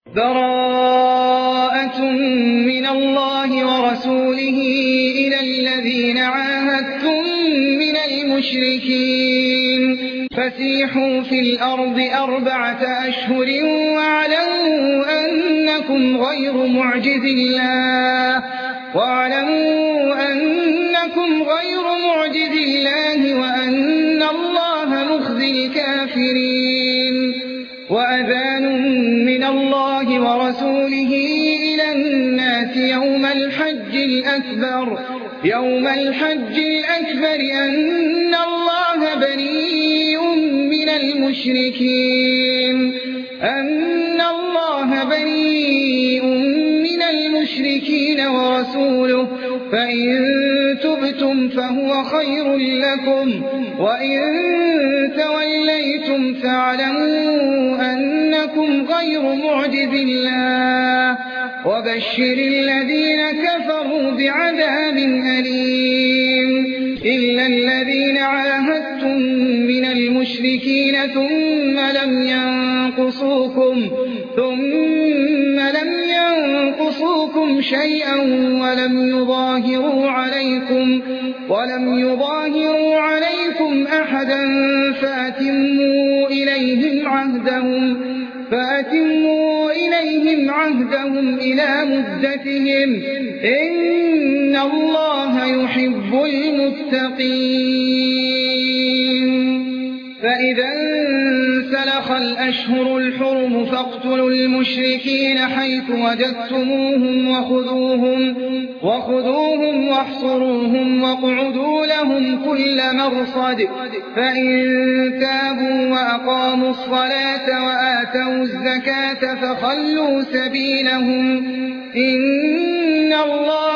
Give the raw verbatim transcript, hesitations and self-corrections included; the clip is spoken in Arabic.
براءة من الله ورسوله إلى الذين عاهدتم من المشركين فسيحوا في الأرض أربعة أشهر واعلموا أنكم غير معجز الله واعلموا أنكم غير معجز الله وأن الله مخزي الكافرين وأذان من الله ورسوله إلى الناس يوم الحج الأكبر يوم الحج الأكبر أن الله بريء من المشركين أن الله بريء من المشركين ورسوله فإن تبتم فهو خير لكم وإن توليتم فاعلموا أنكم غير معجز الله وبشر الذين كفروا بعذاب أليم إلا الذين عاهدتم من المشركين ثم لم ينقصوكم ثم لم ينقصوكم شيئا ولم يظاهروا عليكم ولم يظاهروا عليكم أحدا فأتموا إليهم عهدهم فأتموا إليهم عهدهم إلى مدتهم إن الله يحب المتقين فإذا انسلخ الأشهر الحرم فاقتلوا المشركين حيث وجدتموهم وخذوهم, وخذوهم واحصروهم واقعدوا لهم كل مرصد فإن تابوا وأقاموا الصلاة وآتوا الزكاة فخلوا سبيلهم إن الله